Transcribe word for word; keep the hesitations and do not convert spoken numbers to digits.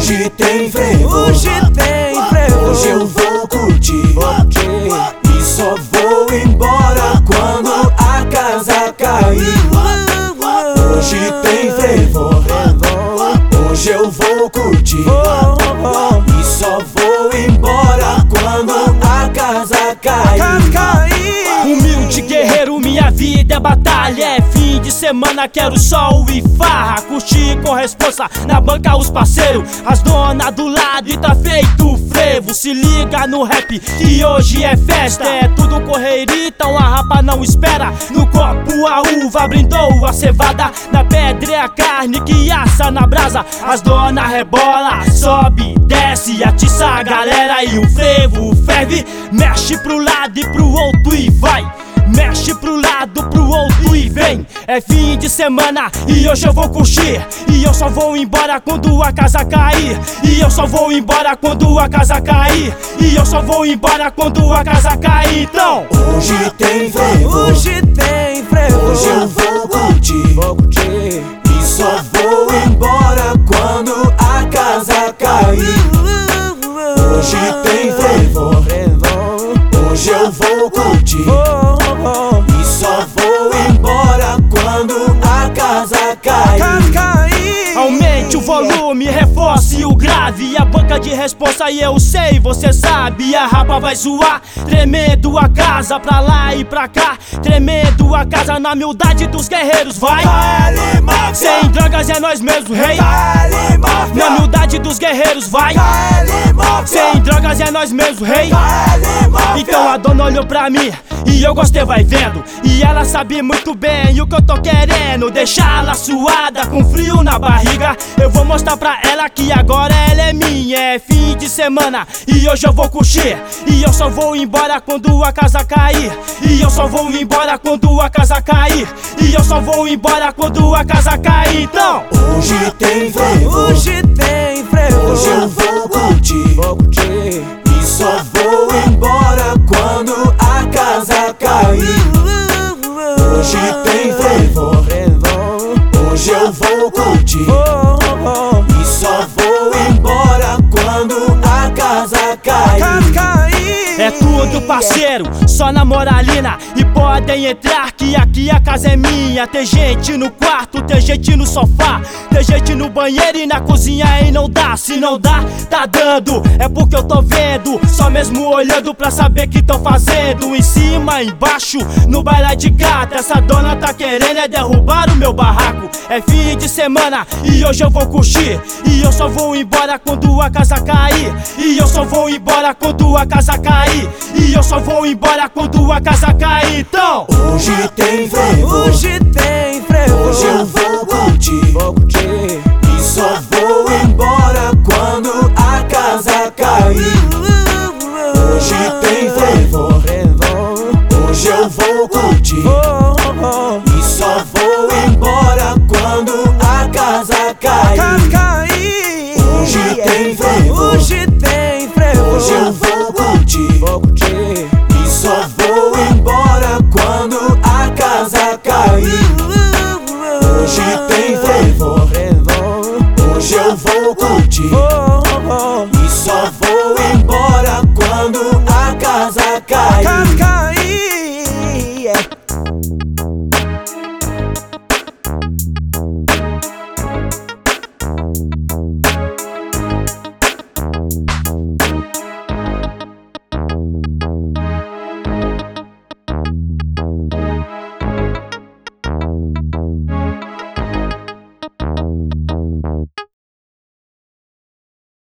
Hoje tem frevo, hoje tem frevo. Hoje eu vou curtir, e só vou embora quando a casa cair. Hoje tem frevo, hoje eu vou curtir, e só vou embora quando a casa cair. Humilde guerreiro, minha vida é batalha. É fim de semana, quero sol e farra. Curtir com responsa, na banca os parceiros, as donas do lado e tá feito o frevo. Se liga no rap que hoje é festa. É tudo correria, então a rapa não espera. No copo a uva brindou a cevada, na pedra é a carne que assa na brasa. As donas rebola, sobe, desce, atiça a galera e o frevo ferve. Mexe pro lado e pro outro e vai. Mexe pro lado, pro outro e vem. É fim de semana e hoje eu vou curtir, e eu só vou embora quando a casa cair. E eu só vou embora quando a casa cair. E eu só vou embora quando a casa cair. Então hoje tem frevo, hoje tem frevo. Hoje eu vou curtir, vou curtir, e só vou embora quando a casa cair. Hoje tem frevo, hoje eu vou curtir, e só vou embora quando a casa cair. Aumente o volume, reforce o grave, a banca de responsa e eu sei, você sabe. A rapa vai zoar, tremendo a casa pra lá e pra cá, tremendo a casa na humildade dos guerreiros, vai. Sem drogas é nós mesmos, rei. Na humildade dos guerreiros, vai. Sem drogas é nós mesmos, rei. Então a dona olhou pra mim e eu gostei, vai vendo, e ela sabe muito bem o que eu tô querendo. Deixá-la suada, com frio na barriga. Eu vou mostrar pra ela que agora ela é minha. É fim de semana e hoje eu vou curtir, e eu só vou embora quando a casa cair. E eu só vou embora quando a casa cair. E eu só vou embora quando a casa cair. Então hoje tem frevo, hoje tem frevo. Hoje eu vou curtir, vou curtir, e só vou embora quando a casa cair. Hoje tem frevo, hoje eu vou curtir, e só vou embora quando a casa cair. é tudo parceiro, só na moralina. E podem entrar que aqui a casa é minha. Tem gente no quarto, tem gente no sofá, tem gente no banheiro e na cozinha e não dá. Se não dá, tá dando, é porque eu tô vendo. Só mesmo olhando pra saber que tão fazendo. Em cima, embaixo, no baile de gata. Essa dona tá querendo é derrubar o meu barraco. É fim de semana e hoje eu vou curtir, e eu só vou embora quando a casa cair. E eu só vou embora quando a casa cair. E eu só vou embora quando a casa cair. Então hoje tem frevo, hoje tem frevo. Hoje eu vou curtir, vou curtir, e só vou embora quando a casa cair. Hoje tem frevo, hoje eu vou curtir, e só vou embora quando a casa cair. Hoje tem frevo, hoje tem frevo. hoje eu vou curtir, vou curtir, e só vou embora quando a casa cair. Hoje tem frevo, hoje eu vou curtir, oh, oh, oh. e só vou embora quando a casa cair.